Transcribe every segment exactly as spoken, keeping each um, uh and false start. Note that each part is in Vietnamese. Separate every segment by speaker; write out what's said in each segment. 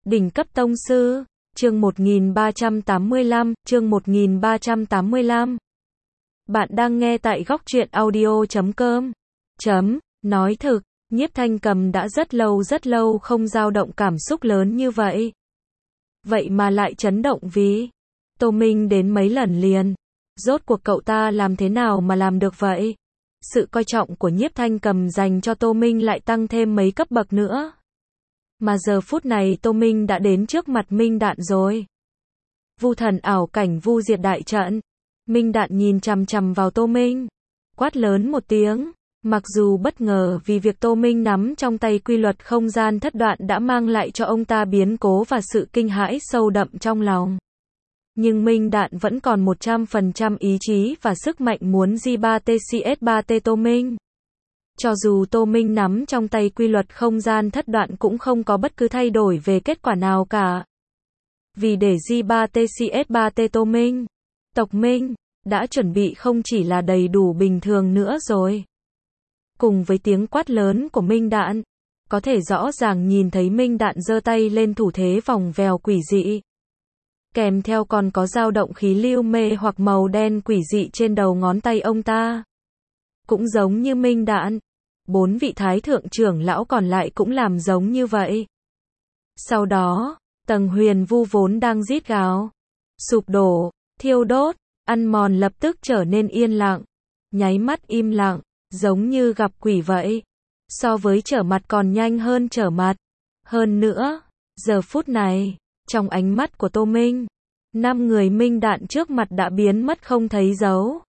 Speaker 1: Đỉnh cấp tông sư, chương một nghìn ba trăm tám mươi lăm, chương một nghìn ba trăm tám mươi lăm. Bạn đang nghe tại góc truyện audio chấm com. Chấm, nói thực, Nhiếp Thanh Cầm đã rất lâu rất lâu không dao động cảm xúc lớn như vậy. Vậy mà lại chấn động vì Tô Minh đến mấy lần liền. Rốt cuộc cậu ta làm thế nào mà làm được vậy? Sự coi trọng của Nhiếp Thanh Cầm dành cho Tô Minh lại tăng thêm mấy cấp bậc nữa. Mà giờ phút này Tô Minh đã đến trước mặt Minh Đạn rồi. Vu thần ảo cảnh vu diệt đại trận. Minh Đạn nhìn chằm chằm vào Tô Minh, quát lớn một tiếng. Mặc dù bất ngờ vì việc Tô Minh nắm trong tay quy luật không gian thất đoạn đã mang lại cho ông ta biến cố và sự kinh hãi sâu đậm trong lòng. Nhưng Minh Đạn vẫn còn một trăm phần trăm ý chí và sức mạnh muốn G ba T C S ba T Tô Minh. Cho dù Tô Minh nắm trong tay quy luật không gian thất đoạn cũng không có bất cứ thay đổi về kết quả nào cả. Vì để G ba T C S ba T Tô Minh, tộc Minh, đã chuẩn bị không chỉ là đầy đủ bình thường nữa rồi. Cùng với tiếng quát lớn của Minh Đạn, có thể rõ ràng nhìn thấy Minh Đạn giơ tay lên thủ thế vòng vèo quỷ dị. Kèm theo còn có dao động khí lưu mê hoặc màu đen quỷ dị trên đầu ngón tay ông ta. Cũng giống như Minh Đạn, bốn vị thái thượng trưởng lão còn lại cũng làm giống như vậy. Sau đó, tầng huyền vu vốn đang rít gào, sụp đổ, thiêu đốt, ăn mòn lập tức trở nên yên lặng, nháy mắt im lặng, giống như gặp quỷ vậy. So với trở mặt còn nhanh hơn trở mặt. Hơn nữa, giờ phút này, trong ánh mắt của Tô Minh, năm người Minh Đạn trước mặt đã biến mất không thấy dấu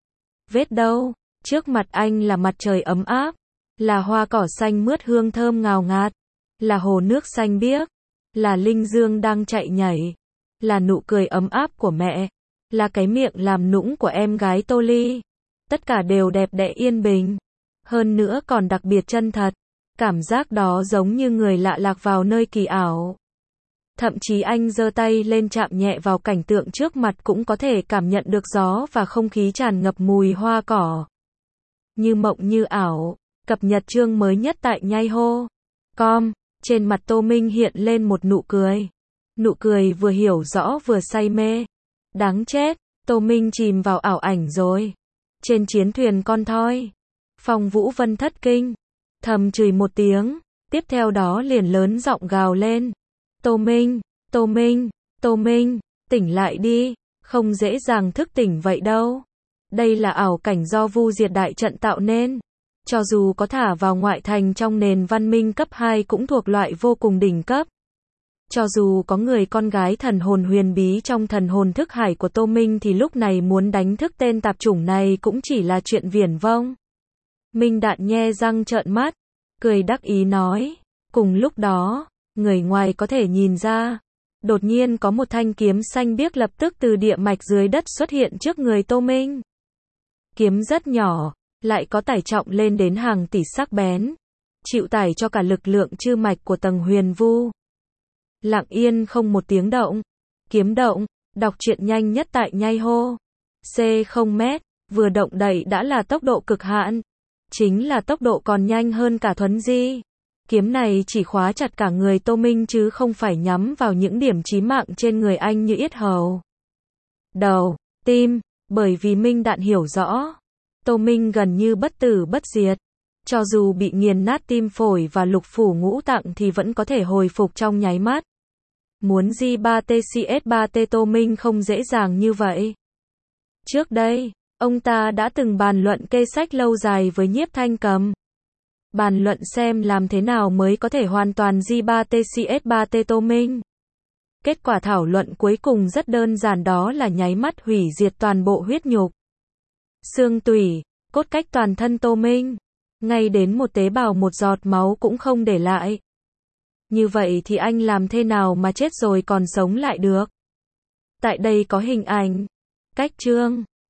Speaker 1: vết đâu. Trước mặt anh là mặt trời ấm áp, là hoa cỏ xanh mướt hương thơm ngào ngạt, là hồ nước xanh biếc, là linh dương đang chạy nhảy, là nụ cười ấm áp của mẹ, là cái miệng làm nũng của em gái Tô Ly. Tất cả đều đẹp đẽ yên bình, hơn nữa còn đặc biệt chân thật. Cảm giác đó giống như người lạ lạc vào nơi kỳ ảo. Thậm chí anh giơ tay lên chạm nhẹ vào cảnh tượng trước mặt cũng có thể cảm nhận được gió và không khí tràn ngập mùi hoa cỏ. Như mộng như ảo. Cập nhật chương mới nhất tại nhai hô com. Trên mặt Tô Minh hiện lên một nụ cười. Nụ cười vừa hiểu rõ vừa say mê. Đáng chết, Tô Minh chìm vào ảo ảnh rồi. Trên chiến thuyền con thoi, Phong Vũ Vân thất kinh, thầm chửi một tiếng, tiếp theo đó liền lớn giọng gào lên. Tô Minh, Tô Minh, Tô Minh, tỉnh lại đi, không dễ dàng thức tỉnh vậy đâu. Đây là ảo cảnh do vu diệt đại trận tạo nên. Cho dù có thả vào ngoại thành trong nền văn minh cấp hai cũng thuộc loại vô cùng đỉnh cấp. Cho dù có người con gái thần hồn huyền bí trong thần hồn thức hải của Tô Minh thì lúc này muốn đánh thức tên tạp chủng này cũng chỉ là chuyện viển vông. Minh Đạn nhe răng trợn mắt, cười đắc ý nói. Cùng lúc đó, người ngoài có thể nhìn ra, đột nhiên có một thanh kiếm xanh biếc lập tức từ địa mạch dưới đất xuất hiện trước người Tô Minh. Kiếm rất nhỏ, lại có tải trọng lên đến hàng tỷ sắc bén, chịu tải cho cả lực lượng chư mạch của tầng huyền vu. Lặng yên không một tiếng động. Kiếm động, đọc truyện nhanh nhất tại nhai hô. C không mét, vừa động đậy đã là tốc độ cực hạn. Chính là tốc độ còn nhanh hơn cả thuấn di. Kiếm này chỉ khóa chặt cả người Tô Minh chứ không phải nhắm vào những điểm chí mạng trên người anh như yết hầu, đầu, tim, bởi vì Minh Đạn hiểu rõ. Tô Minh gần như bất tử bất diệt. Cho dù bị nghiền nát tim phổi và lục phủ ngũ tạng thì vẫn có thể hồi phục trong nháy mắt. Muốn G ba T C S ba T Tô Minh không dễ dàng như vậy. Trước đây, ông ta đã từng bàn luận kê sách lâu dài với Nhiếp Thanh Cầm. Bàn luận xem làm thế nào mới có thể hoàn toàn G ba T C S ba T Tô Minh. Kết quả thảo luận cuối cùng rất đơn giản, đó là nháy mắt hủy diệt toàn bộ huyết nhục, xương tủy, cốt cách toàn thân Tô Minh. Ngay đến một tế bào một giọt máu cũng không để lại. Như vậy thì anh làm thế nào mà chết rồi còn sống lại được? Tại đây có hình ảnh. Cách chương.